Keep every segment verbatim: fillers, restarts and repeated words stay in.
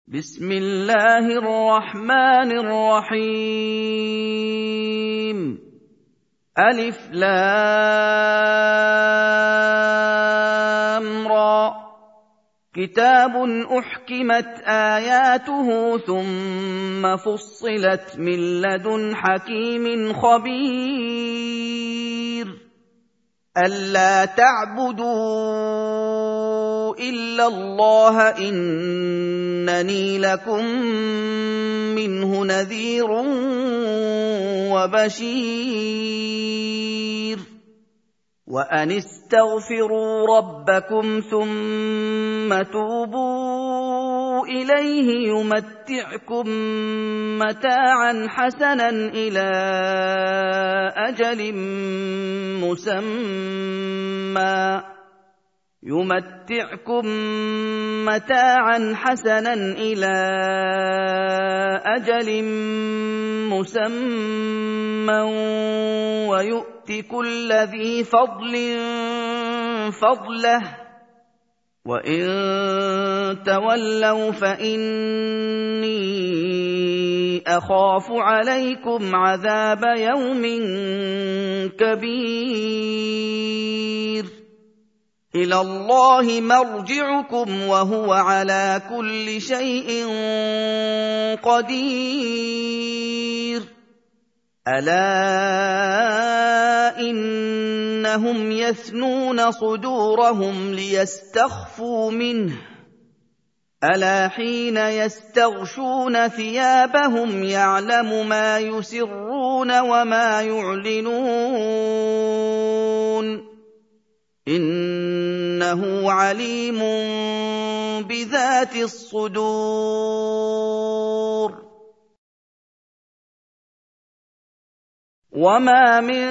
بسم الله الرحمن الرحيم ألف لام را كتاب أحكمت آياته ثم فصلت من لدن حكيم خبير ألا تعبدوا إلا الله إنني لكم منه نذير وبشير وأن استغفروا ربكم ثم توبوا إليه يمتعكم متاعا حسنا إلى أجل مسمى يمتعكم متاعا حسنا إلى أجل مسمى ويؤت كل ذي فضل فضله وإن تولوا فإني أخاف عليكم عذاب يوم كبير إلى الله مرجعكم وهو على كل شيء قدير ألا إنهم يثنون صدورهم ليستخفوا منه ألا حين يستغشون ثيابهم يعلم ما يسرون وما يعلنون إنه عليم بذات الصدور وما من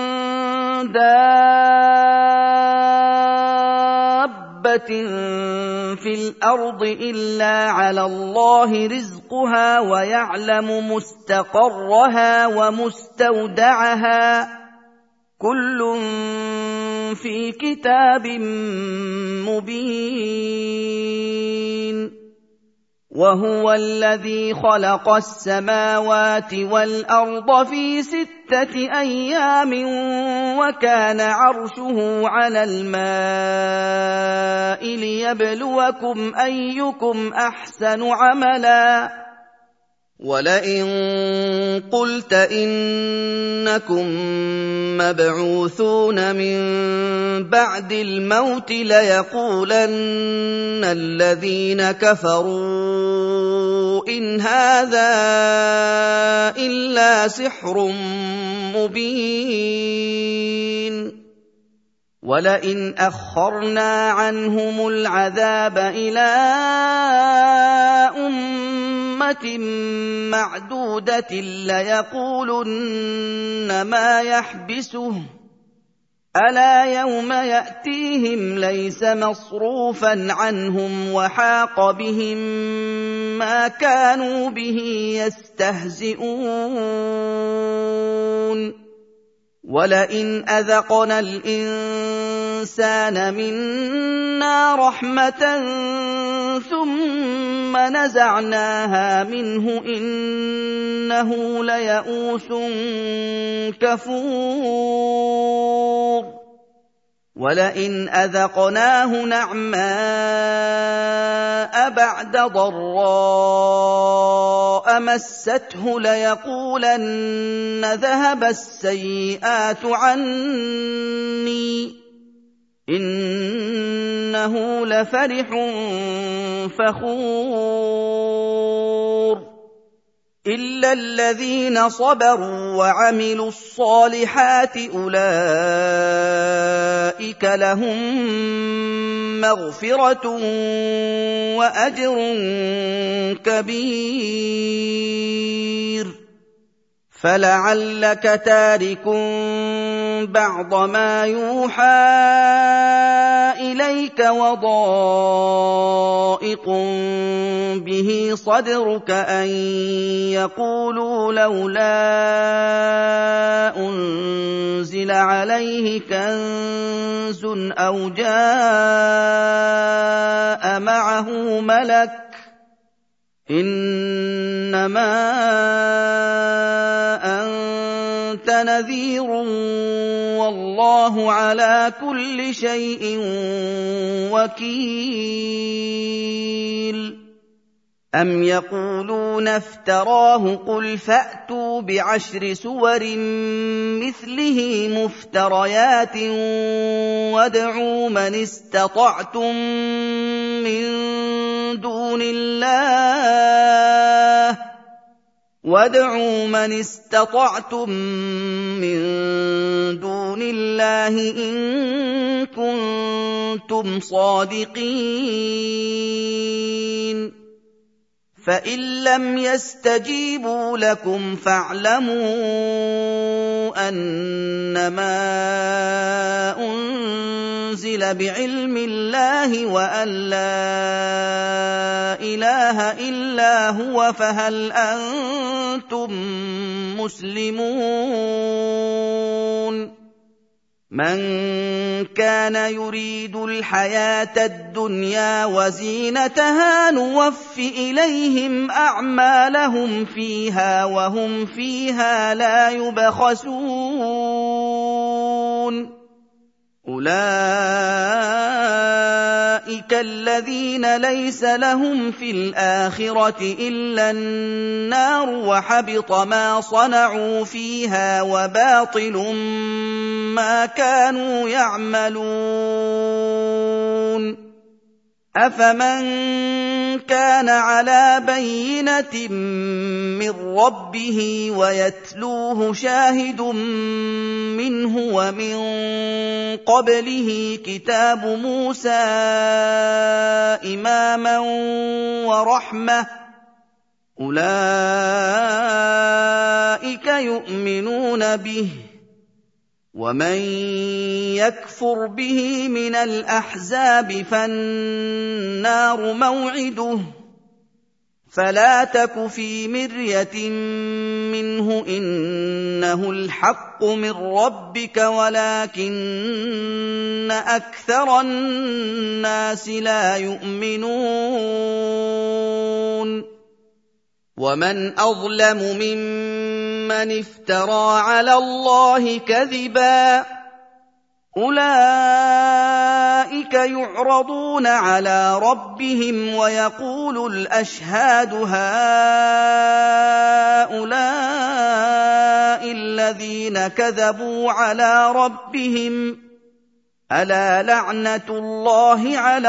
دابة في الأرض إلا على الله رزقها ويعلم مستقرها ومستودعها كل في كتاب مبين وهو الذي خلق السماوات والأرض في ستة أيام وكان عرشه على الماء ليبلوكم أيكم أحسن عملا ولئن قلت إنكم مبعوثون من بعد الموت ليقولن الذين كفروا إن هذا إلا سحر مبين ولئن أخرنا عنهم العذاب إلى أمة معدودة ليقولن ما يحبسه ألا يوم يأتيهم ليس مصروفا عنهم وحاق بهم ما كانوا به يستهزئون ولئن أذقنا الإنسان منا رحمة ثم نزعناها منه إنه ليئوس كفور ولئن أذقناه نعماء بعد ضراء مسته ليقولن ذهب السيئات عني إنه لفرح فخور إلا الذين صبروا وعملوا الصالحات أولئك لهم مغفرة وأجر كبير فلعلك تارك بعض ما يوحى إليك وضائق به صدرك أن يقولوا لولا أنزل عليه كنز أو جاء معه ملك إِنَّمَا أَنتَ نَذِيرٌ وَاللَّهُ عَلَىٰ كُلِّ شَيْءٍ وَكِيلٌ أَمْ يَقُولُونَ افْتَرَاهُ قُلْ فَأْتُوا بِعَشْرِ سُوَرٍ مِّثْلِهِ مُفْتَرَيَاتٍ وَادْعُوا مَنِ اسْتَطَعْتُم مِّن دُونِ اللَّهِ وَادْعُوا مَنِ اسْتَطَعْتُم مِّن دُونِ اللَّهِ إِن كُنتُمْ صَادِقِينَ فَإِن لَّمْ يَسْتَجِيبُوا لَكُمْ فَاعْلَمُوا أَنَّمَا أُنزِلَ بِعِلْمِ اللَّهِ وَأَن لَّا إِلَٰهَ إِلَّا هُوَ فَهَلْ أَنتُم مُّسْلِمُونَ مَن كَانَ يُرِيدُ الْحَيَاةَ الدُّنْيَا وَزِينَتَهَا نُوَفِّ إِلَيْهِمْ أَعْمَالَهُمْ فِيهَا وَهُمْ فِيهَا لَا يُبْخَسُونَ أُولَٰئِكَ الَّذِينَ لَيْسَ لَهُمْ فِي الْآخِرَةِ إِلَّا النَّارُ وَحَبِطَ مَا صَنَعُوا فِيهَا وَبَاطِلٌ مَّا كَانُوا يَعْمَلُونَ أَفَمَن كَانَ عَلَىٰ بَيِّنَةٍ مِّن رَّبِّهِ وَيَتْلُوهُ شَاهِدٌ مِّنْهُ وَمِن قَبْلِهِ كِتَابُ مُوسَىٰ إِمَامًا وَرَحْمَةً أُولَٰئِكَ يُؤْمِنُونَ بِهِ وَمَن يَكْفُرْ بِهِ مِنَ الْأَحْزَابِ فَالنَّارُ مَوْعِدُهُ فَلَا تَكُ فِي مِرْيَةٍ مِّنْهُ إِنَّهُ الْحَقُّ مِن رَّبِّكَ وَلَٰكِنَّ أَكْثَرَ النَّاسِ لَا يُؤْمِنُونَ وَمَنْ أَظْلَمُ مِمَّنِ افْتَرَىٰ عَلَى اللَّهِ كَذِبًا أُولَٰئِكَ يُعْرَضُونَ عَلَىٰ رَبِّهِمْ وَيَقُولُ الْأَشْهَادُ هَٰؤُلَاءِ الَّذِينَ كَذَبُوا عَلَىٰ رَبِّهِمْ أَلَا لَعْنَةُ اللَّهِ عَلَى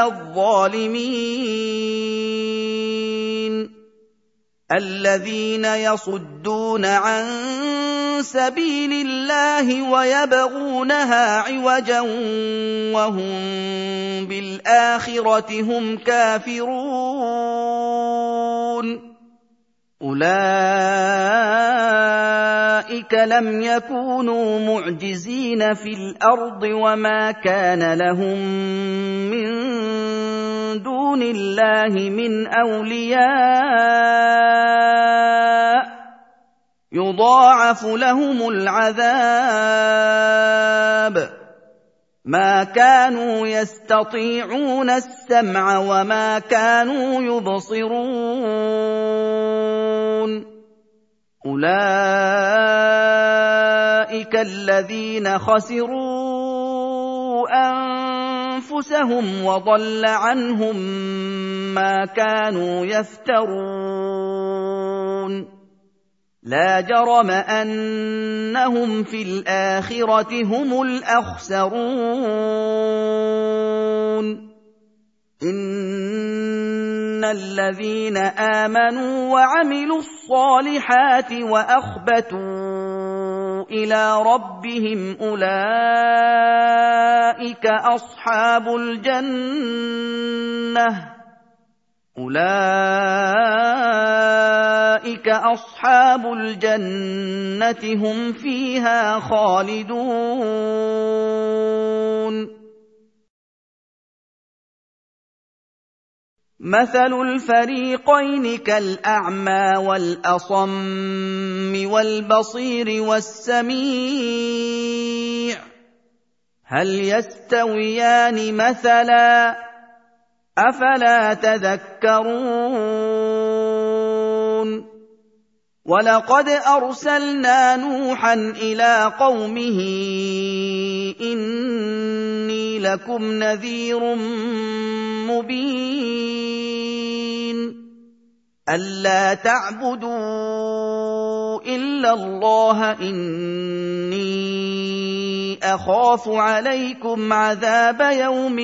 الظَّالِمِينَ الَّذِينَ يَصُدُّونَ عَن سَبِيلِ اللَّهِ وَيَبْغُونَهَا عِوَجًا وَهُم بِالْآخِرَةِ هُمْ كَافِرُونَ أُولَٰئِكَ لَمْ يَكُونُوا مُعْجِزِينَ فِي الْأَرْضِ وَمَا كَانَ لَهُم مِّن دُونِ اللَّهِ مِنْ أَوْلِيَاءَ يُضَاعَفُ لَهُمُ الْعَذَابُ مَا كَانُوا يَسْتَطِيعُونَ السَّمْعَ وَمَا كَانُوا يُبْصِرُونَ أُولَٰئِكَ الَّذِينَ خَسِرُوا أَنفُسَهُمْ وَضَلَّ عَنْهُم مَّا كَانُوا يَفْتَرُونَ لَا جَرَمَ أَنَّهُمْ فِي الْآخِرَةِ هُمُ الْأَخْسَرُونَ إِنَّ الَّذِينَ آمَنُوا وَعَمِلُوا الصَّالِحَاتِ وَأَخْبَتُوا إِلَىٰ رَبِّهِمْ أُولَٰئِكَ أَصْحَابُ الْجَنَّةِ أُولَٰئِكَ أَصْحَابُ الْجَنَّةِ هُمْ فِيهَا خَالِدُونَ مَثَلُ الْفَرِيقَيْنِ كَالْأَعْمَىٰ وَالْأَصَمِّ وَالْبَصِيرِ وَالسَّمِيعِ هَلْ يَسْتَوِيَانِ مَثَلًا ۚ أَفَلَا تَذَكَّرُونَ وَلَقَدْ أَرْسَلْنَا نُوحًا إِلَىٰ قَوْمِهِ إِنِّي لَكُمْ نَذِيرٌ مُّبِينٌ أَلَّا تَعْبُدُوا إِلَّا اللَّهَ إِنِّي أَخَافُ عَلَيْكُمْ عَذَابَ يَوْمٍ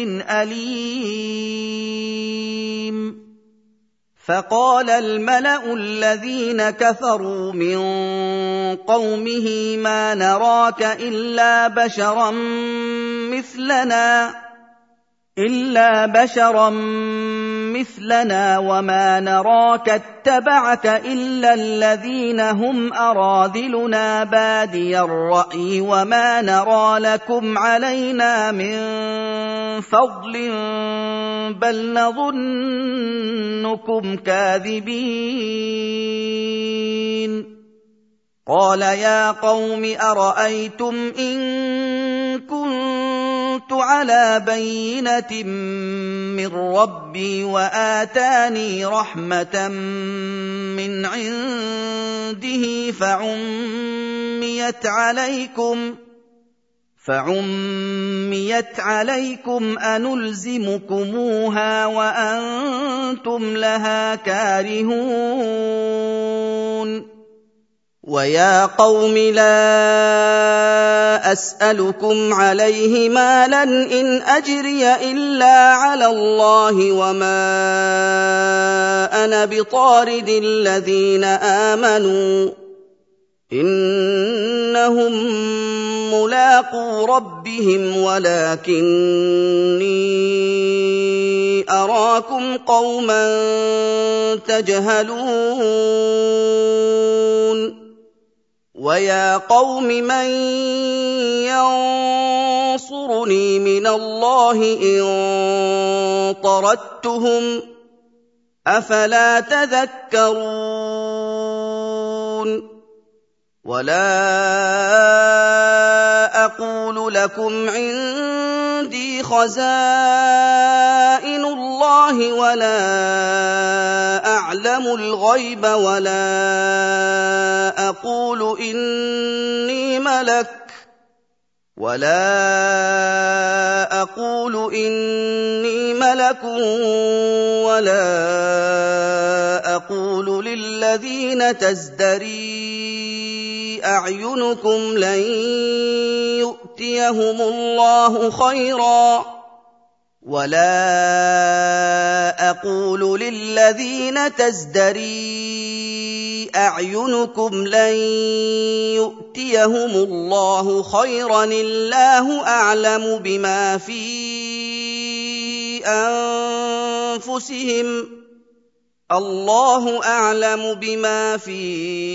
أَلِيمٍ فَقَالَ الْمَلَأُ الَّذِينَ كَفَرُوا مِن قَوْمِهِ مَا نَرَاكَ إِلَّا بَشَرًا مِّثْلَنَا إِلَّا بَشَرًا مِّثْلَنَا وَمَا نَرَاكَ اتَّبَعَكَ إِلَّا الَّذِينَ هُمْ أَرَاذِلُنَا بَادِيَ الرَّأْيِ وَمَا نَرَىٰ لَكُمْ عَلَيْنَا مِن فَضْلٍ بَلْ نَظُنُّكُمْ كَاذِبِينَ قَالَ يَا قَوْمِ أَرَأَيْتُمْ إِن كُنتُ عَلَىٰ بَيِّنَةٍ مِّن رَّبِّي وَآتَانِي رَحْمَةً مِّنْ عِندِهِ فَعُمِّيَتْ عَلَيْكُمْ فَعُمِّيَتْ عَلَيْكُمْ أَنُلْزِمُكُمُوهَا وَأَنتُمْ لَهَا كَارِهُونَ وَيَا قَوْمِ لَا أَسْأَلُكُمْ عَلَيْهِ مَالًا إِنْ أَجْرِيَ إِلَّا عَلَى اللَّهِ وَمَا أَنَا بِطَارِدِ الَّذِينَ آمَنُوا إِنَّهُم مُّلَاقُو رَبِّهِمْ وَلَٰكِنِّي أَرَاكُمْ قَوْمًا تَجْهَلُونَ وَيَا قَوْمِ مَن يَنصُرُنِي مِنَ اللَّهِ إِن طَرَدتُّهُمْ ۚ أَفَلَا تَذَكَّرُونَ وَلَا أَقُولُ لَكُمْ عِندِي خَزَائِنُ اللَّهِ وَلَا أَعْلَمُ الْغَيْبَ وَلَا أَقُولُ إِنِّي مَلَكٌ وَلَا أَقُولُ إِنِّي مَلَكٌ وَلَا أَقُولُ لِلَّذِينَ تَزْدَرِي أَعْيُنُكُمْ لَن يُؤْتِيَهُمُ اللَّهُ خَيْرًا وَلَا أَقُولُ لِلَّذِينَ تَزْدَرِي أَعْيُنُكُمْ لَن يُؤْتِيَهُمُ اللَّهُ خَيْرًا اللَّهُ أَعْلَمُ بِمَا فِي أَنفُسِهِمْ اللَّهُ أَعْلَمُ بِمَا فِي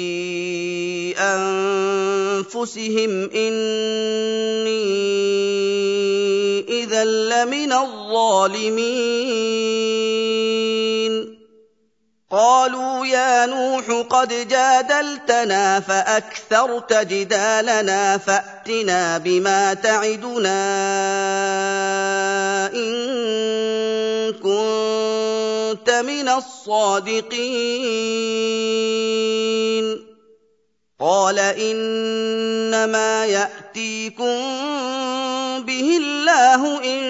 أَنفُسِهِمْ إِنِّي إِذًا لَّمِنَ الظَّالِمِينَ قَالُوا يَا نُوحُ قَدْ جَادَلْتَنَا فَأَكْثَرْتَ جِدَالَنَا فَأْتِنَا بِمَا تَعِدُنَا إِن كُنتَ مِنَ الصَّادِقِينَ قَالَ إِنَّمَا يَأْتِيكُم بِهِ اللَّهُ إِن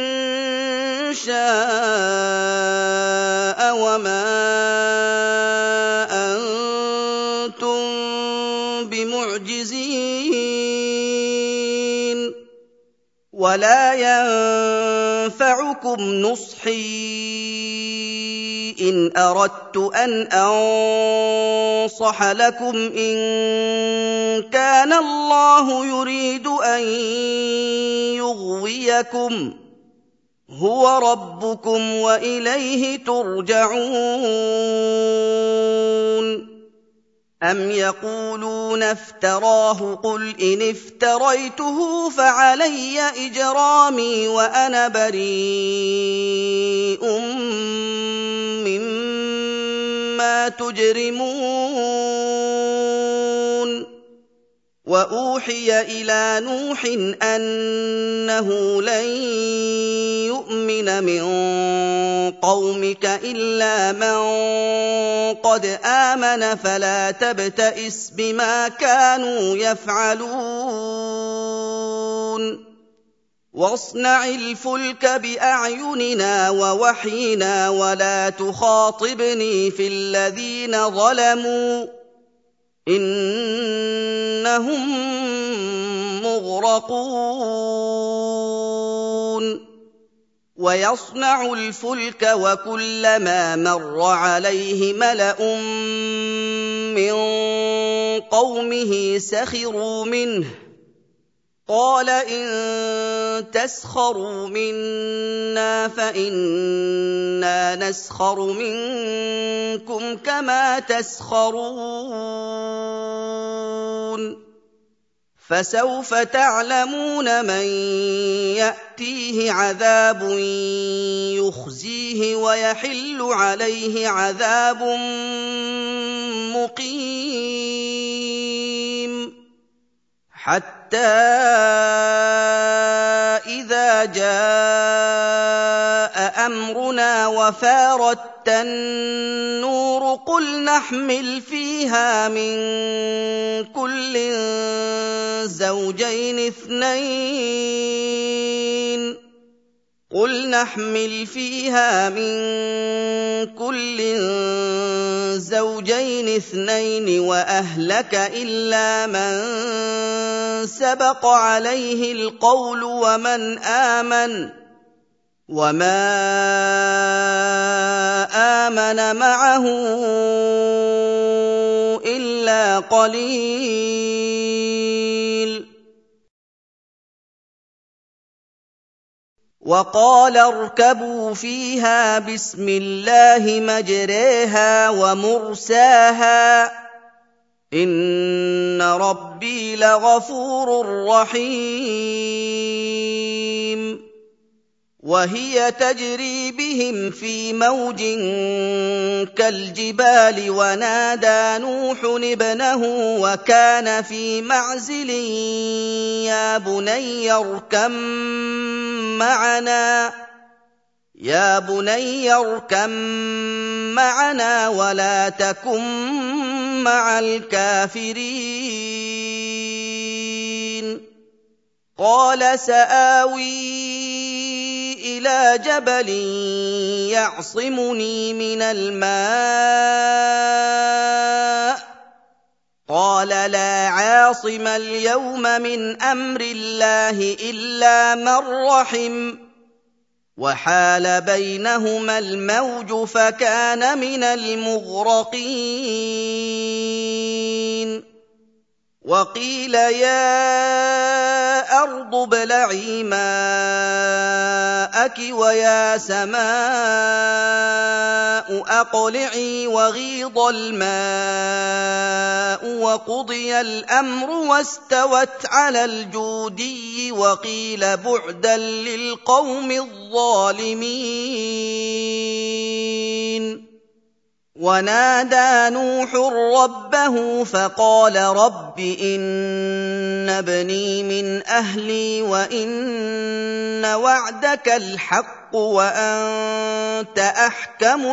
شَاءَ وَمَا أَنتُم بِمُعْجِزِينَ وَلَا يَنفَعُكُمْ نُصْحِي إِنْ أَرَدتُّ أَنْ أَنصَحَ لَكُمْ إِن كَانَ اللَّهُ يُرِيدُ أَن يُغْوِيَكُمْ هُوَ رَبُّكُمْ وَإِلَيْهِ تُرْجَعُونَ أَمْ يَقُولُونَ افْتَرَاهُ قُلْ إِنِ افْتَرَيْتُهُ فَعَلَيَّ إِجْرَامِي وَأَنَا بَرِيءٌ مِّمَّا تُجْرِمُونَ وأوحي إلى نوح أنه لن يؤمن من قومك إلا من قد آمن فلا تبتئس بما كانوا يفعلون واصنع الفلك بأعيننا ووحينا ولا تخاطبني في الذين ظلموا إنهم مغرقون ويصنع الفلك وكلما مر عليه ملأ من قومه سخروا منه قال إن تسخروا منا فإنا نسخر منكم كما تسخرون فسوف تعلمون من يأتيه عذاب يخزيه ويحل عليه عذاب مقيم حتى إذا جاء أمرنا وفارت النور قل نحمل فيها من كل زوجين اثنين قل نحمل فيها من كل زوجين اثنين وأهلك إلا من سبق عليه القول ومن آمن وما آمن معه إلا قليل وقال اركبوا فيها بسم الله مجريها ومرساها إن ربي لغفور رحيم وهي تجري بهم في موج كالجبال ونادى نوح ابنه وكان في معزل يا بني اركب معنا يا بني اركب معنا ولا تكن مع الكافرين قال سآوي إلى جبل يعصمني من الماء قال لا عاصم اليوم من أمر الله إلا من رحم وحال بينهما الموج فكان من المغرقين وقيل يا أرض ابلعي ماءك ويا سماء أقلعي وغيض الماء وقضي الأمر واستوت على الجودي وقيل بعدا للقوم الظالمين ونادى نوح ربه فقال رب إن ابني من أهلي وإن وعدك الحق وأنت أحكم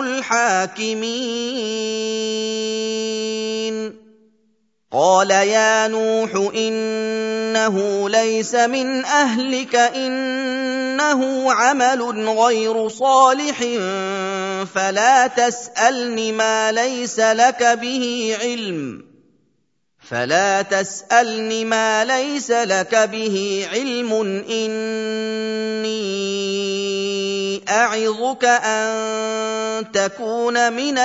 الحاكمين قال يا نوح إنه ليس من أهلك إنه عمل غير صالح فلا تسألني ما ليس لك به علم فلا تسألني ما ليس لك به علم إني أعظك أن تكون من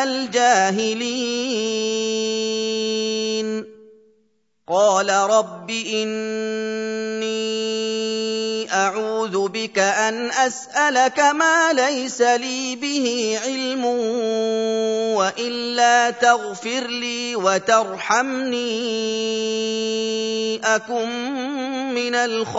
الجاهلين قال رب إني أعوذ بك أن أسألك ما ليس لي به علم وإلا تغفر لي وترحمني أكن من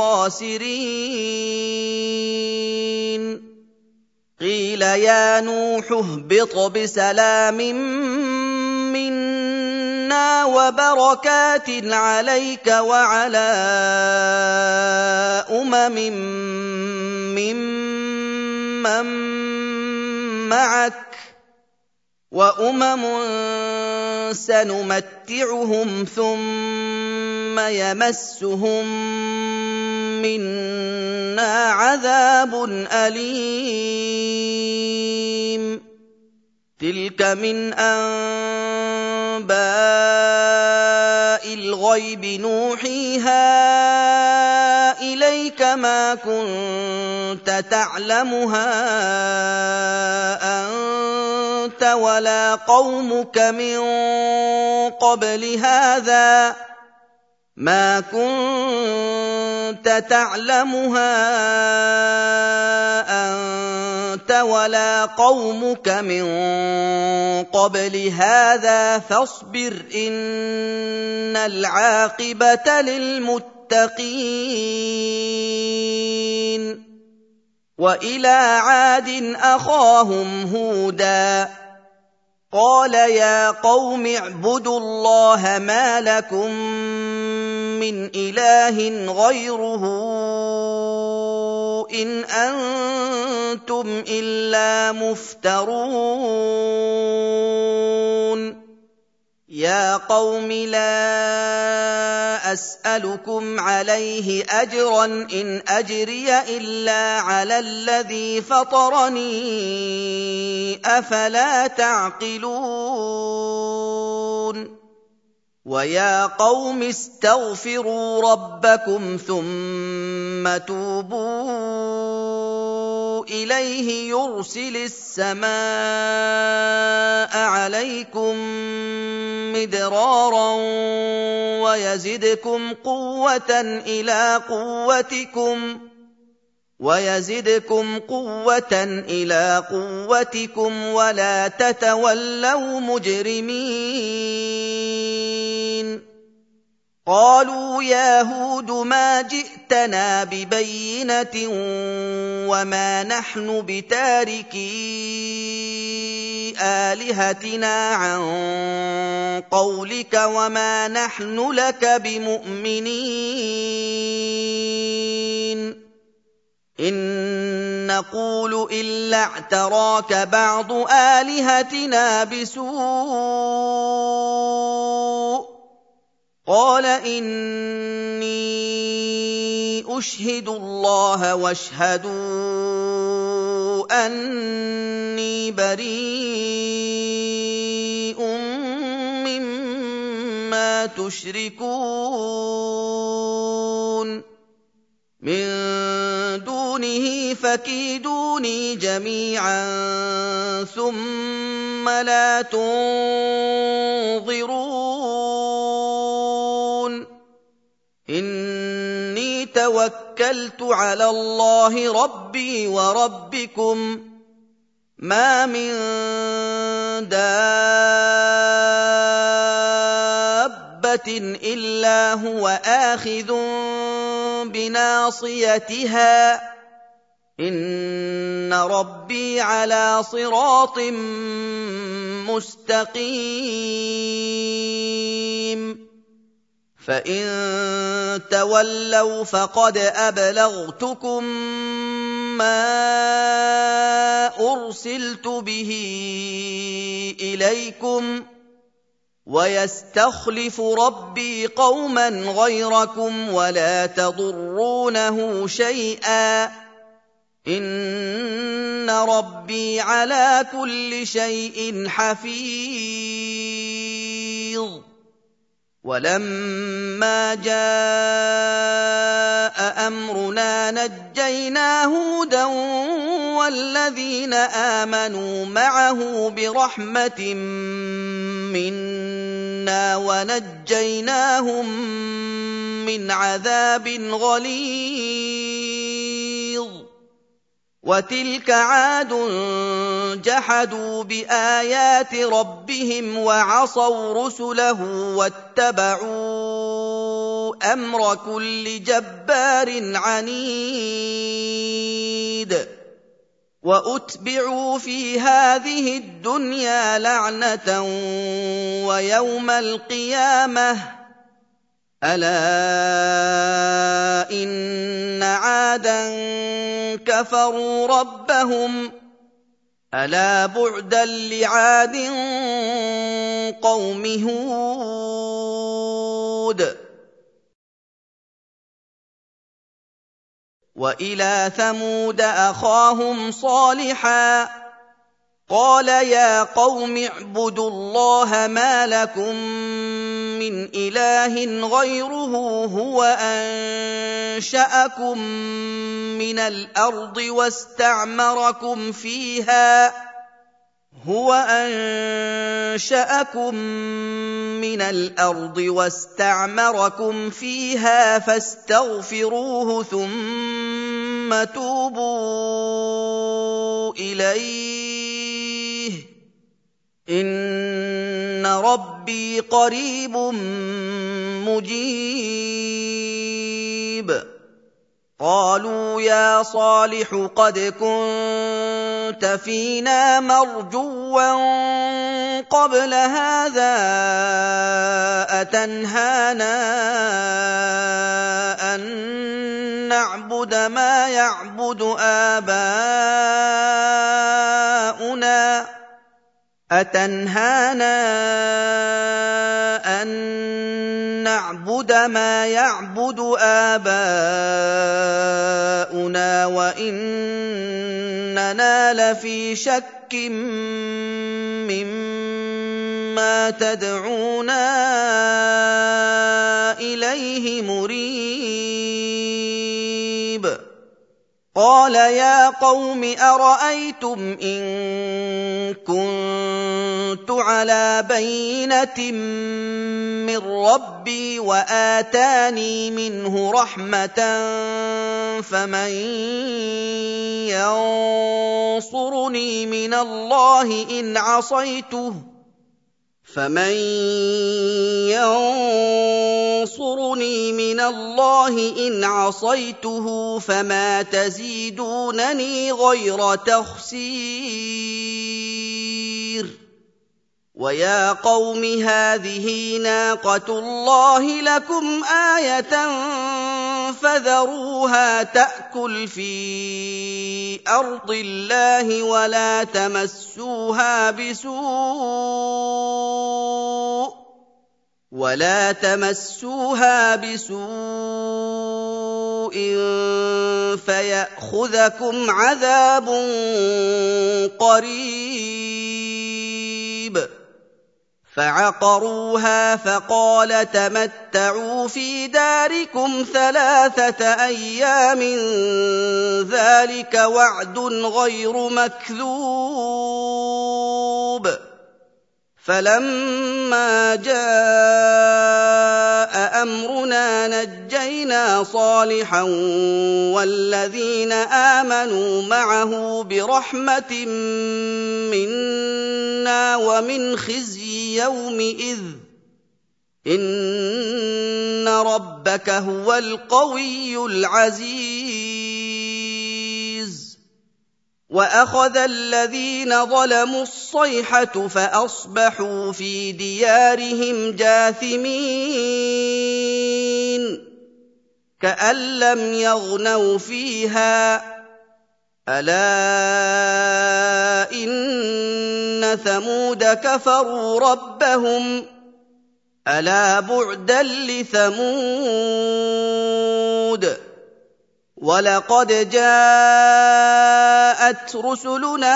الخاسرين قيل يا نوح اهبط بسلام منا وبركاتٍ عَلَيْكَ وَعَلَىٰ أُمَمٍ مِّمَّن مَّعَكَ ۚ وَأُمَمٌ سَنُمَتِّعُهُمْ ثُمَّ يَمَسُّهُم مِّنَّا عَذَابٌ أَلِيمٌ تِلْكَ مِنْ أَنبَاءِ الْغَيْبِ نُوحِيهَا إِلَيْكَ ۖ مَا كُنتَ تَعْلَمُهَا أَنتَ وَلَا قَوْمُكَ مِن قَبْلِ هَٰذَا مَا كُنتَ تَعْلَمُهَا أَنتَ وَلَا قَوْمُكَ مِن قَبْلِ هَٰذَا فَاصْبِرْ إِنَّ الْعَاقِبَةَ لِلْمُتَّقِينَ وَإِلَىٰ عَادٍ أَخَاهُمْ هُودًا قَالَ يَا قَوْمِ اعْبُدُوا اللَّهَ مَا لَكُم مِّنْ إِلَٰهٍ غَيْرُهُ إِنْ أَنتُمْ إِلَّا مُفْتَرُونَ يَا قَوْمِ لَا أَسْأَلُكُمْ عَلَيْهِ أَجْرًا ۖ إِنْ أَجْرِيَ إِلَّا عَلَى الَّذِي فَطَرَنِي ۚ أَفَلَا تَعْقِلُونَ وَيَا قَوْمِ اسْتَغْفِرُوا رَبَّكُمْ ثُمَّ تُوبُوا إِلَيْهِ يُرْسِلِ السَّمَاءَ عَلَيْكُم مِّدْرَارًا وَيَزِدْكُمْ قُوَّةً إِلَىٰ قُوَّتِكُمْ وَيَزِدْكُمْ قُوَّةً إِلَىٰ قُوَّتِكُمْ وَلَا تَتَوَلَّوْا مُجْرِمِينَ قَالُوا يَا هُودُ مَا جِئْتَنَا بِبَيِّنَةٍ وَمَا نَحْنُ بِتَارِكِي آلِهَتِنَا عَن قَوْلِكَ وَمَا نَحْنُ لَكَ بِمُؤْمِنِينَ إِن نَّقُولُ إِلَّا اعْتَرَاكَ بَعْضُ آلِهَتِنَا بِسُوءٍ ۗ قَالَ إِنِّي أُشْهِدُ اللَّهَ وَاشْهَدُوا أَنِّي بَرِيءٌ مِّمَّا تُشْرِكُونَ مِن دُونِهِ فَكِيدُونِي جَمِيعًا ثُمَّ لَا تُنظِرُونِ إِنِّي تَوَكَّلْتُ عَلَى اللَّهِ رَبِّي وَرَبِّكُم ۚ مَّا مِن دَابَّةٍ إِلَّا هُوَ آخِذٌ بِنَاصِيَتِهَا ۚ إِنَّ رَبِّي عَلَىٰ صِرَاطٍ مُّسْتَقِيمٍ فَإِن تَوَلَّوْا فَقَدْ أَبْلَغْتُكُم مَّا أُرْسِلْتُ بِهِ إِلَيْكُمْ ۚ وَيَسْتَخْلِفُ رَبِّي قَوْمًا غَيْرَكُمْ وَلَا تَضُرُّونَهُ شَيْئًا ۚ إِنَّ رَبِّي عَلَىٰ كُلِّ شَيْءٍ حَفِيظٌ وَلَمَّا جَاءَ أَمْرُنَا نَجَّيْنَا هُودًا وَالَّذِينَ آمَنُوا مَعَهُ بِرَحْمَةٍ مِّنَّا وَنَجَّيْنَاهُم مِّنْ عَذَابٍ غَلِيظٍ وَتِلْكَ عَادٌ جَحَدُوا بِآيَاتِ رَبِّهِمْ وَعَصَوْا رُسُلَهُ وَاتَّبَعُوا أَمْرَ كُلِّ جَبَّارٍ عَنِيدٍ وَأُتْبِعُوا فِي هَٰذِهِ الدُّنْيَا لَعْنَةً وَيَوْمَ الْقِيَامَةِ ۗ أَلَا إِنَّ عَادًا كَفَرُوا رَبَّهُمْ ۗ أَلَا بُعْدًا لِّعَادٍ قَوْمِ هُودٍ. وَإِلَىٰ ثَمُودَ أَخَاهُمْ صَالِحًا ۗ قَالَ يَا قَوْمِ اعْبُدُوا اللَّهَ مَا لَكُم مِّنْ إِلَٰهٍ غَيْرُهُ هُوَ أَنشَأَكُم مِّنَ الْأَرْضِ وَاسْتَعْمَرَكُمْ فِيهَا هُوَ أَنشَأَكُم مِّنَ الْأَرْضِ وَاسْتَعْمَرَكُمْ فِيهَا فَاسْتَغْفِرُوهُ ثُمَّ تُوبُوا إِلَيْهِ ۚ إِنَّ رَبِّي قَرِيبٌ مُّجِيبٌ. قَالُوا يَا صَالِحُ قَدْ كُنتَ فِينَا مَرْجُوًّا قَبْلَ هَٰذَا أَتَنْهَانَا أَن نَّعْبُدَ مَا يَعْبُدُ آبَاؤُنَا أَتَنْهَانَا أَن نَّعْبُدَ مَا يَعْبُدُ آبَاؤُنَا وَإِنَّنَا لَفِي شَكٍّ مِّمَّا تَدْعُونَا إِلَيْهِ مُرِيبٍ. قَالَ يَا قَوْمِ أَرَأَيْتُمْ إِن كُنتُ عَلَىٰ بَيِّنَةٍ مِّن رَّبِّي وَآتَانِي مِنْهُ رَحْمَةً فَمَن يَنصُرُنِي مِنَ اللَّهِ إِنْ عَصَيْتُهُ فَمَن يَنصُرُنِي مِنَ اللَّهِ إِنْ عَصَيْتُهُ فَمَا تَزِيدُونَنِي غَيْرَ تَخْسِيرٍ. وَيَا قَوْمِ هَٰذِهِ نَاقَةُ اللَّهِ لَكُمْ آيَةً فَذَرُوهَا تَأْكُلْ فِي أَرْضِ اللَّهِ وَلَا تَمَسُّوهَا بِسُوءٍ وَلَا تَمَسُّوهَا بِسُوءٍ فَيَأْخُذَكُمْ عَذَابٌ قَرِيبٌ. فَعَقَرُوهَا فَقَالَ تَمَتَّعُوا فِي دَارِكُمْ ثَلَاثَةَ أَيَّامٍ ذَٰلِكَ وَعْدٌ غَيْرُ مَكْذُوبٍ. فَلَمَّا جَاءَ أَمْرُنَا نَجَّيْنَا صَالِحًا وَالَّذِينَ آمَنُوا مَعَهُ بِرَحْمَةٍ مِّنَّا وَمِنْ خِزْيِ يَوْمِئِذٍ ۗ إِنَّ رَبَّكَ هُوَ الْقَوِيُّ الْعَزِيزُ. وَأَخَذَ الَّذِينَ ظَلَمُوا الصَّيْحَةُ فَأَصْبَحُوا فِي دِيَارِهِمْ جَاثِمِينَ كَأَن لَّمْ يَغْنَوْا فِيهَا ۗ أَلَا إِنَّ ثَمُودَ كَفَرُوا رَبَّهُمْ ۗ أَلَا بُعْدًا لِّثَمُودَ. وَلَقَدْ جَاءَتْ رُسُلُنَا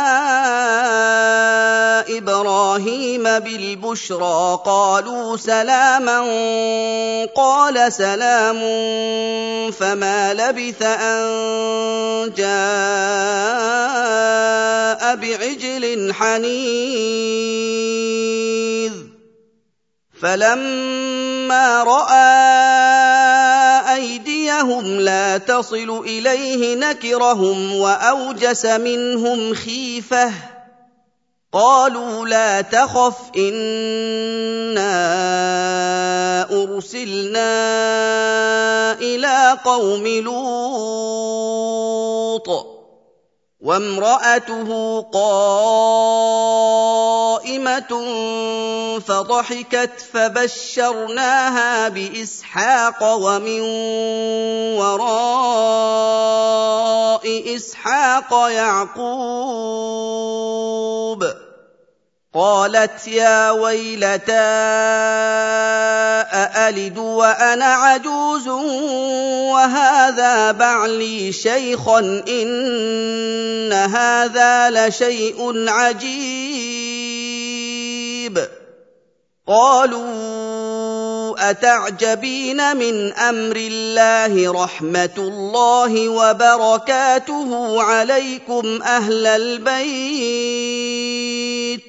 إِبْرَاهِيمَ بِالْبُشْرَىٰ قَالُوا سَلَامًا قَالَ سَلَامٌ فَمَا لَبِثَ أَن جَاءَ بِعِجْلٍ حَنِيذٍ. فَلَمَّا رَأَىٰ أَيْدِيَهُمْ لَا تَصِلُ إِلَيْهِ نَكِرَهُمْ وَأَوْجَسَ مِنْهُمْ خِيفَةً ۚ قَالُوا لَا تَخَفْ إِنَّا أُرْسِلْنَا إِلَىٰ قَوْمِ لُوطٍ. وامرأته قائمة فضحكت فبشرناها بإسحاق ومن وراء إسحاق يعقوب قالت يا ويلتى أألد وأنا عجوز وهذا بعلي شيخا إن هذا لشيء عجيب قالوا أتعجبين من أمر الله رحمة الله وبركاته عليكم أهل البيت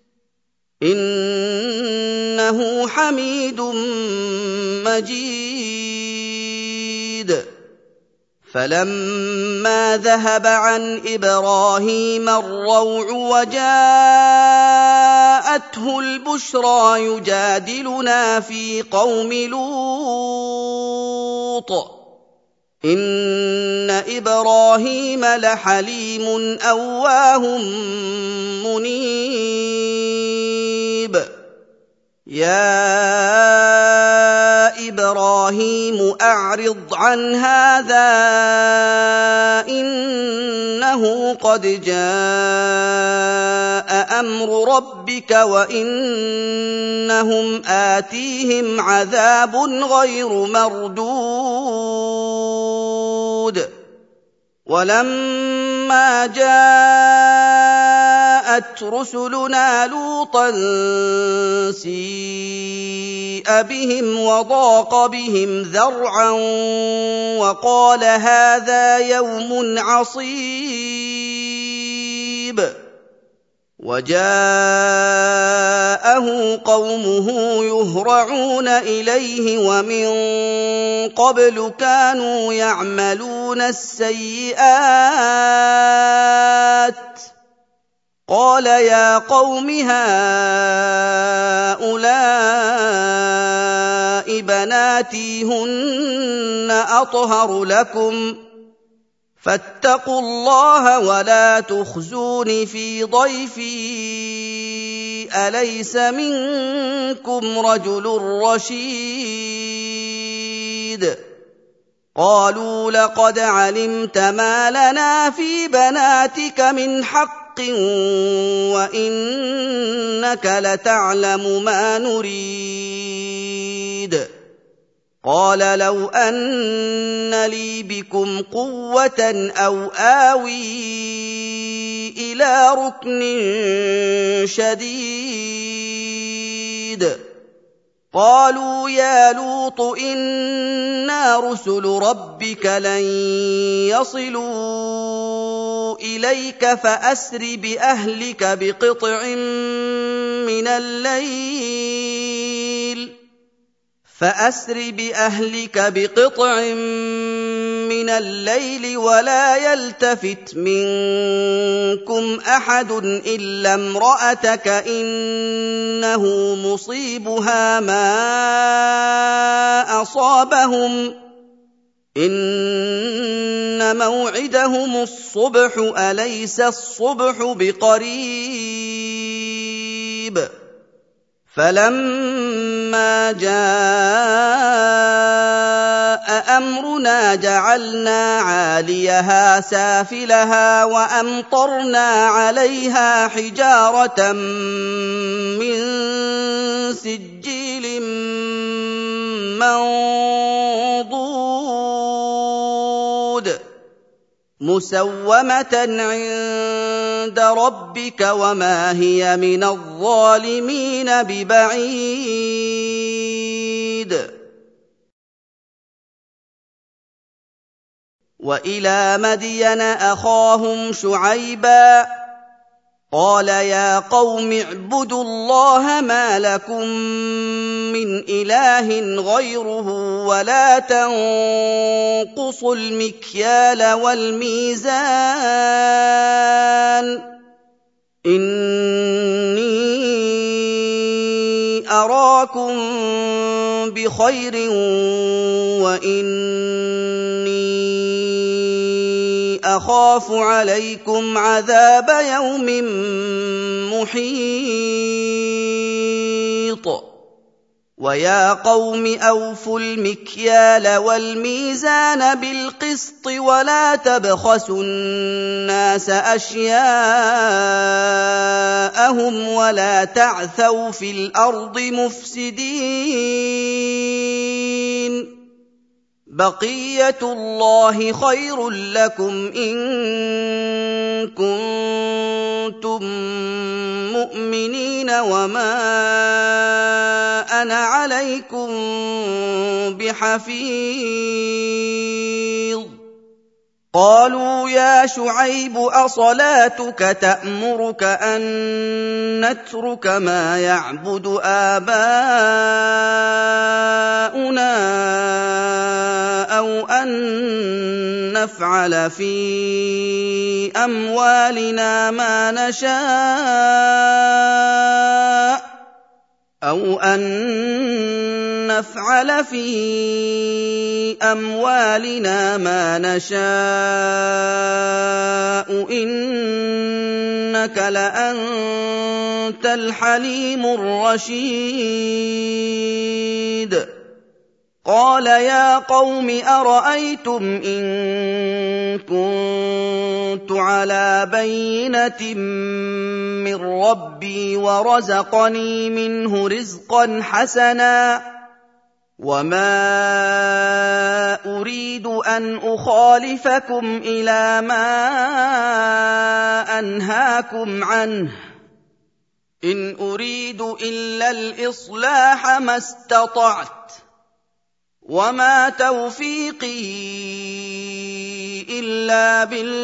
إنه حميد مجيد فلما ذهب عن إبراهيم الروع وجاءته البشرى يجادلنا في قوم لوط إن إبراهيم لحليم أواه منيب يا إبراهيم أعرض عن هذا إنه قد جاء أمر ربك وإنهم آتيهم عذاب غير مردود ولما جاءت رسلنا لوطا سيء بهم وضاق بهم ذرعا وقال هذا يوم عصيب وجاءه قومه يهرعون إليه ومن قبل كانوا يعملون السيئات قال يا قوم هؤلاء بناتي هن أطهر لكم فاتقوا الله ولا تخزون في ضيفي أليس منكم رجل رشيد قالوا لقد علمت ما لنا في بناتك من حق وإنك لتعلم ما نريد قال لو أن لي بكم قوة أو آوي إلى ركن شديد قالوا يا لوط إنا رسل ربك لن يصلوا إليك فأسر بأهلك بقطع من الليل فأسر بأهلك بقطع من الليل ولا يلتفت منكم أحد إلا امرأتك إنه مصيبها ما أصابهم إن موعدهم الصبح أليس الصبح بقريب فلما جاء أمرنا جعلنا عاليها سافلها وأمطرنا عليها حجارة من سجيل منضود مسومة عند ربك وما هي من الظالمين ببعيد وإلى مدين أخاهم شعيبا قال يا قوم اعبدوا الله ما لكم من إله غيره ولا تنقصوا المكيال والميزان إني أراكم بخير وإني أخاف عليكم عذاب يوم محيط ويا قوم أوفوا المكيال والميزان بالقسط ولا تبخسوا الناس أشياءهم ولا تعثوا في الأرض مفسدين بقية الله خير لكم إن كنتم مؤمنين وما أنا عليكم بحفيظ قالوا يا شعيب أصلاتك تأمرك أن نترك ما يعبد آباؤنا أو أن نفعل في أموالنا ما نشاء أو أن نفعل في أموالنا ما نشاء إنك لأنت الحليم الرشيد قال يا قوم أرأيتم إن كنت على بينة من ربي ورزقني منه رزقا حسنا وما أريد أن أخالفكم إلى ما أنهاكم عنه إن أريد إلا الإصلاح ما استطعت وما توفيقي إلا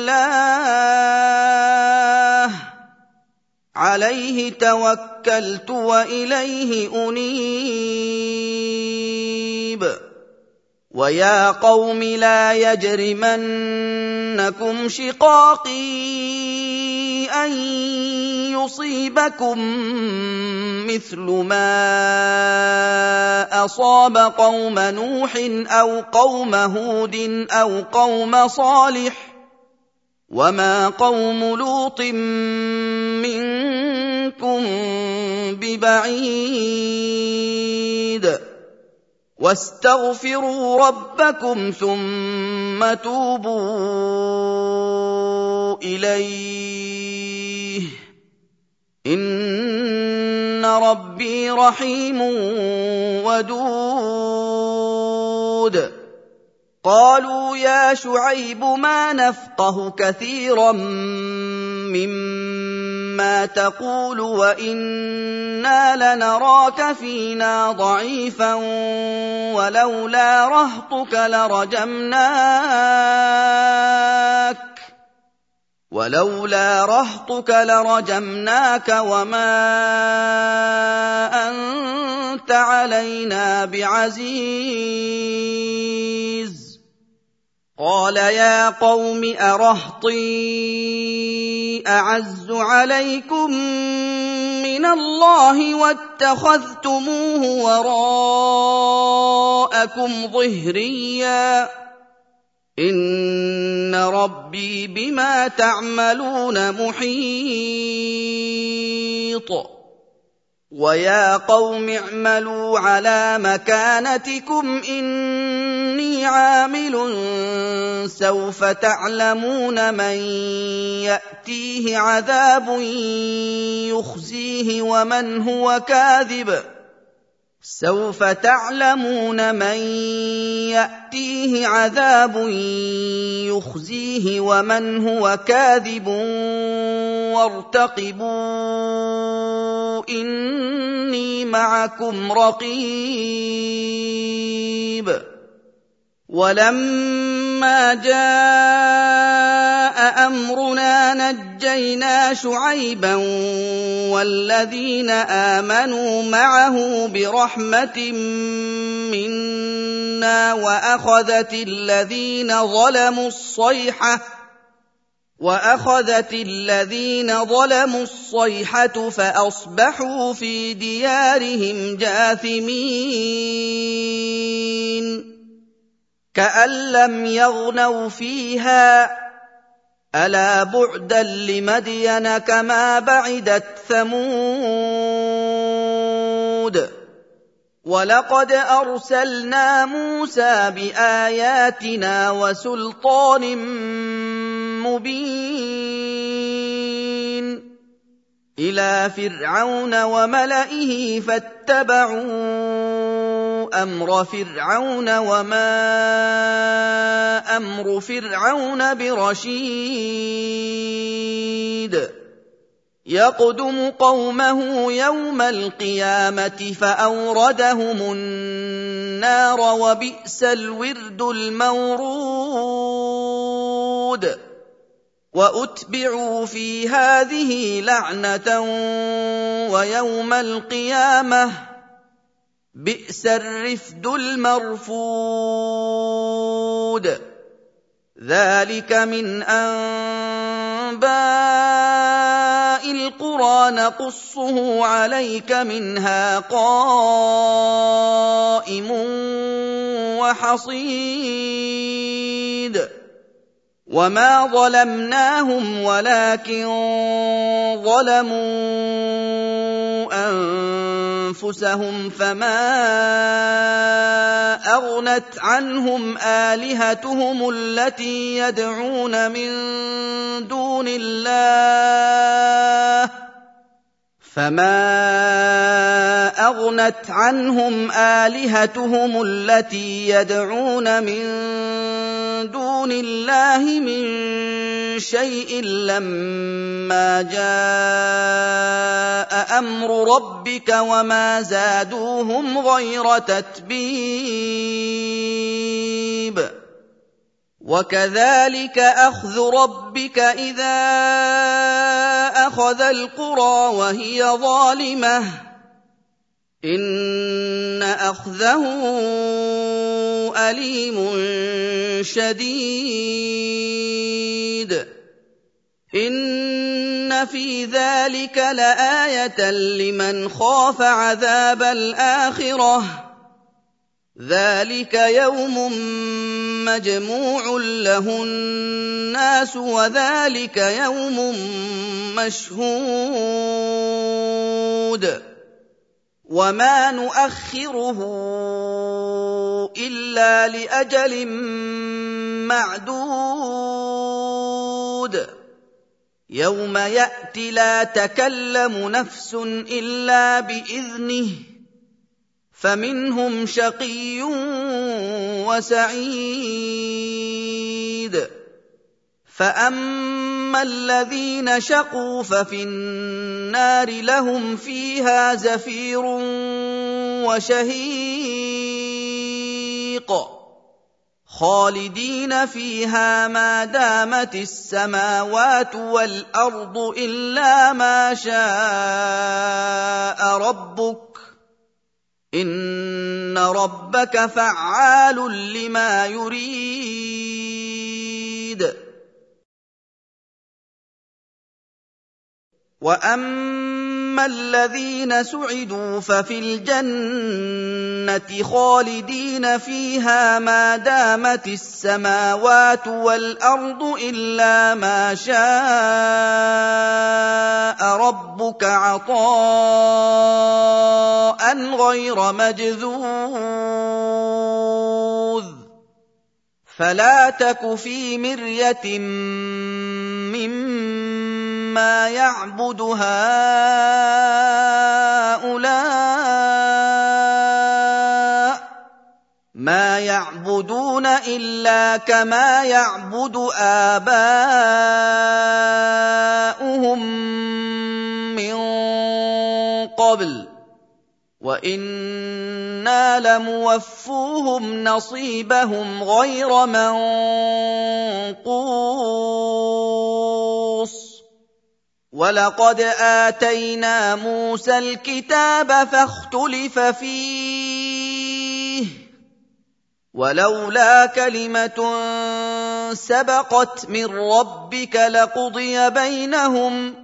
بالله عليه توكلت وإليه أنيب ويا قوم لا يجرمنكم شقاقي أن يصيبكم مثل ما أصاب قوم نوح أو قوم هود أو قوم صالح وما قوم لوط منكم ببعيد واستغفروا ربكم ثم توبوا إليه إن ربي رحيم ودود قالوا يا شعيب ما نفقه كثيرا مما تقول وإنا لنراك فينا ضعيفا ولولا رهطك لرجمناك ولولا رهطك لرجمناك وما أنت علينا بعزيز قال يا قوم أرهطي أعز عليكم من الله واتخذتموه وراءكم ظهريا إن ربي بما تعملون محيط ويا قوم اعملوا على مكانتكم إني عامل سوف تعلمون من يأتيه عذاب يخزيه ومن هو كاذب سوف تعلمون من يأتيه عذاب يخزيه ومن هو كاذب وارتقبوا إني معكم رقيب ولما جاء أمرنا نجينا شعيبا والذين آمنوا معه برحمة منا وأخذت الذين ظلموا الصيحة وأخذت الذين ظلموا الصيحة فأصبحوا في ديارهم جاثمين كأن لم يغنوا فيها ألا بعدا لمدين كما بعدت ثمود ولقد أرسلنا موسى بآياتنا وسلطان مبين إلى فرعون وملئه فاتبعوا أمر فرعون وما أمر فرعون برشيد يقدم قومه يوم القيامة فأوردهم النار وبئس الورد المورود وأتبعوا في هذه لعنة ويوم القيامة بئس الرفد المرفود ذلك من أنباء القرى نقصه عليك منها قائم وحصيد وما ظلمناهم ولكن ظلموا أنفسهم فما أغنت عنهم آلهتهم التي يدعون من دون الله فما أغنت عنهم آلهتهم التي يدعون من دون الله من شيء لما جاء أمر ربك وما زادوهم غير تتبيب وكذلك أخذ ربك إذا أخذ القرى وهي ظالمة إن أخذه أليم شديد إن في ذلك لآية لمن خاف عذاب الآخرة ذلك يوم مجموع له الناس وذلك يوم مشهود وما نؤخره إلا لأجل معدود يوم يأتي لا تكلم نفس إلا بإذنه فمنهم شقي وسعيد فأما الذين شقوا ففي النار لهم فيها زفير وشهيق خالدين فيها ما دامت السماوات والأرض إلا ما شاء ربك إن ربك فعال لما يريد وأما الذين سعدوا ففي الجنة خالدين فيها ما دامت السماوات والأرض إلا ما شاء ربك عطاء غير مجذوذ فلا تك في مرية مما يعبد هؤلاء ما يعبدون إلا كما يعبد آباؤهم من قبل وإنا لموفوهم نصيبهم غير منقوص ولقد آتينا موسى الكتاب فاختلف فيه ولولا كلمة سبقت من ربك لقضي بينهم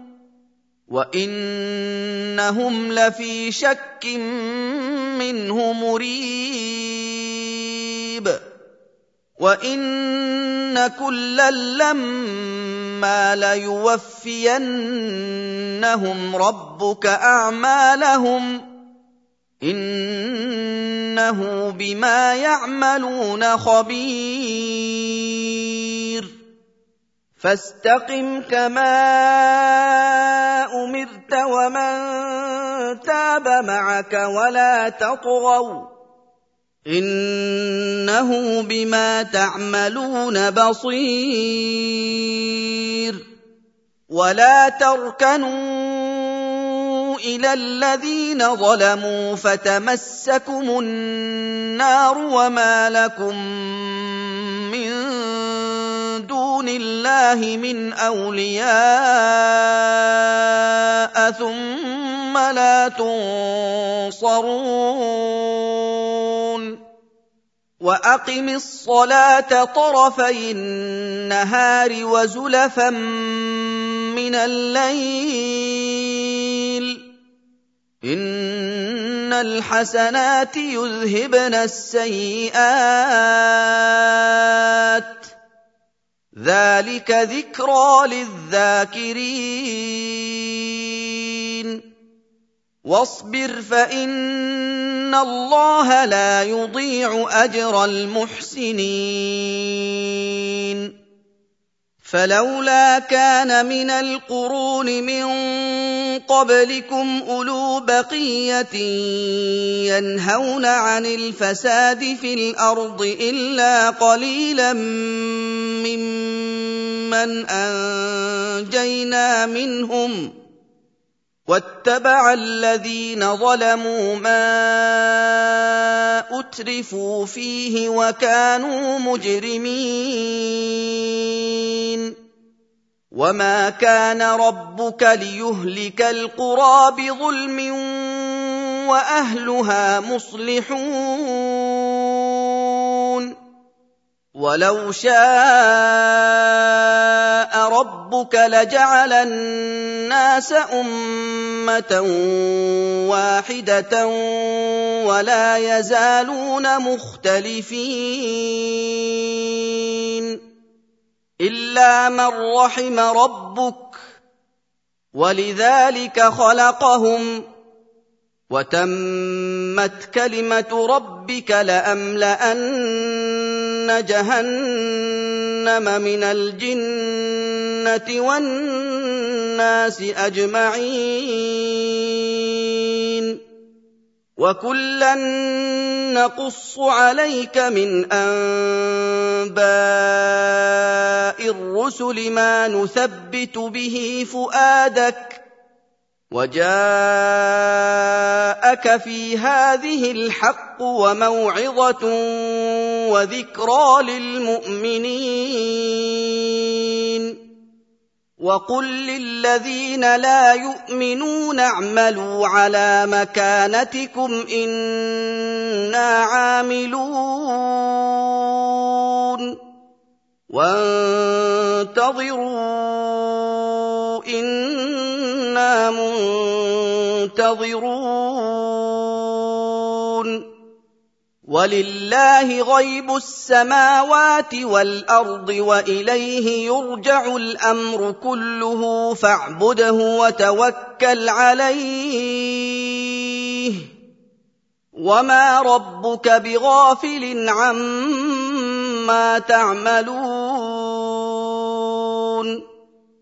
وإنهم لفي شك منه مريب وإن كلا لما ثُمَّ لَيُوَفِّيَنَّهُمْ رَبُّكَ أَعْمَالَهُمْ إِنَّهُ بِمَا يَعْمَلُونَ خَبِيرٌ فَاسْتَقِمْ كَمَا أُمِرْتَ وَمَن تَابَ مَعَكَ وَلَا تَطْغَوْا إِنَّهُ بِمَا تَعْمَلُونَ بَصِيرٌ وَلَا تَرْكَنُوا إِلَى الَّذِينَ ظَلَمُوا فَتَمَسَّكُمُ النَّارُ وَمَا لَكُم مِّن دُونِ اللَّهِ مِنْ أَوْلِيَاءَ ثُمَّ لَا تُنصَرُونَ وَأَقِمِ الصَّلَاةَ طَرَفَيِ النَّهَارِ وَزُلَفًا مِّنَ اللَّيْلِ إِنَّ الْحَسَنَاتِ يُذْهِبْنَ السَّيِّئَاتِ ذَلِكَ ذِكْرَىٰ لِلذَّاكِرِينَ وَاصْبِرْ فَإِنَّ اللَّهَ لَا يُضِيعُ أَجْرَ الْمُحْسِنِينَ فَلَوْلَا كَانَ مِنَ الْقُرُونِ مِن قَبْلِكُمْ أُولُو بَقِيَّةٍ يَنْهَوْنَ عَنِ الْفَسَادِ فِي الْأَرْضِ إِلَّا قَلِيلًا مِّمَّنْ أَنجَيْنَا مِنْهُمْ وَاتَّبَعَ الَّذِينَ ظَلَمُوا مَا أُتْرِفُوا فِيهِ وَكَانُوا مُجْرِمِينَ وَمَا كَانَ رَبُّكَ لِيُهْلِكَ الْقُرَىٰ بِظُلْمٍ وَأَهْلُهَا مُصْلِحُونَ وَلَوْ شَاءَ رَبُّكَ لَجَعَلَ النَّاسَ أُمَّةً وَاحِدَةً وَلَا يَزَالُونَ مُخْتَلِفِينَ إِلَّا مَن رَّحِمَ رَبُّكَ وَلِذَٰلِكَ خَلَقَهُمْ وَتَمَّتْ كَلِمَةُ رَبِّكَ لَأَمْلَأَنَّ جَهَنَّمَ مِنَ الْجِنَّةِ وَالنَّاسِ أَجْمَعِينَ وَكُلًّا نَّقُصُّ عَلَيْكَ مِنْ أَنبَاءِ الرُّسُلِ مَا نُثَبِّتُ بِهِ فُؤَادَكَ وَجَاءَكَ فِي هَٰذِهِ الْحَقُّ وَمَوْعِظَةٌ وَذِكْرَىٰ لِلْمُؤْمِنِينَ وَقُل لِّلَّذِينَ لَا يُؤْمِنُونَ اعْمَلُوا عَلَىٰ مَكَانَتِكُمْ إِنَّا عَامِلُونَ وَانتَظِرُوا إِنَّا مُنتَظِرُونَ وَلِلَّهِ غَيْبُ السَّمَاوَاتِ وَالْأَرْضِ وَإِلَيْهِ يُرْجَعُ الْأَمْرُ كُلُّهُ فَاعْبُدْهُ وَتَوَكَّلْ عَلَيْهِ وَمَا رَبُّكَ بِغَافِلٍ عَمَّا تَعْمَلُونَ